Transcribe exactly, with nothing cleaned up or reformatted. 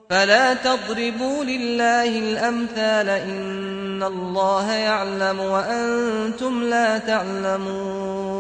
فلا تضربوا لله الأمثال إن الله يعلم وأنتم لا تعلمون